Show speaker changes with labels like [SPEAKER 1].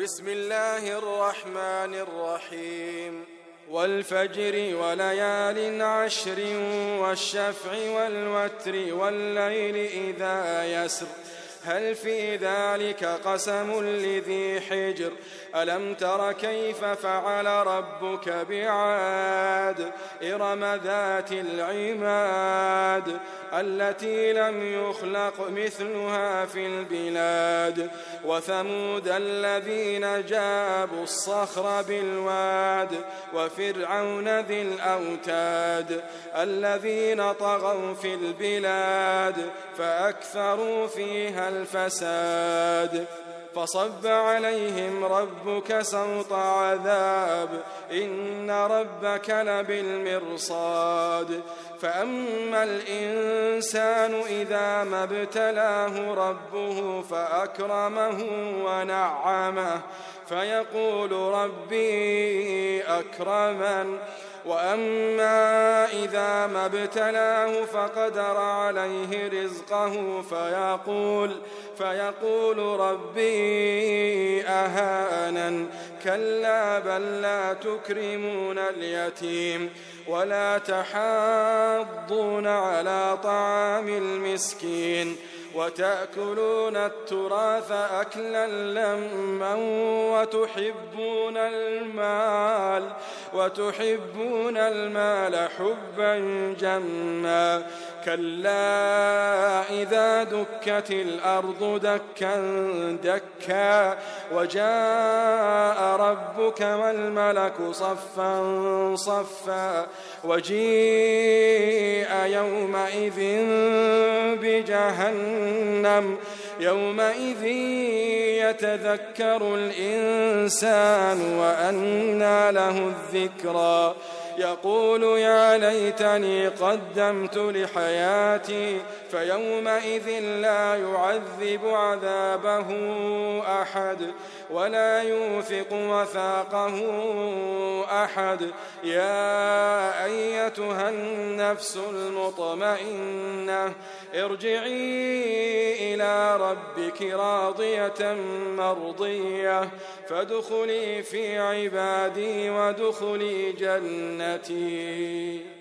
[SPEAKER 1] بسم الله الرحمن الرحيم والفجر وليال عشر والشفع والوتر والليل إذا يسر هل في ذلك قسم لذي حجر ألم تر كيف فعل ربك بعاد إرم ذات العماد التي لم يخلق مثلها في البلاد وثمود الذين جابوا الصخر بالواد وفرعون ذي الأوتاد الذين طغوا في البلاد فأكثروا فيها الفساد فصب عليهم ربك سوط عذاب إن ربك لبالمرصاد فأما الإنسان إذا ما ابتلاه ربه فأكرمه ونعمه فيقول ربي أكرمن وأما إذا ما ابتلاه فقدر عليه رزقه فيقول ربي أهانن كلا بل لا تكرمون اليتيم ولا تحاضون على طعام المسكين وتأكلون التراث أكلا لما وتحبون المال حبا جما كلا إذا دكت الأرض دكا دكا وجاء ربك والملك صفا صفا وجيء يومئذ بجهنم يومئذ يتذكر الإنسان وأنى له الذكرى يقول يا ليتني قدمت لحياتي فيومئذ لا يعذب عذابه أحد ولا يوثق وثاقه أحد يا أيتها النفس المطمئنة ارجعي إلى ربك راضية مرضية فادخلي في عبادي وادخلي جنتي.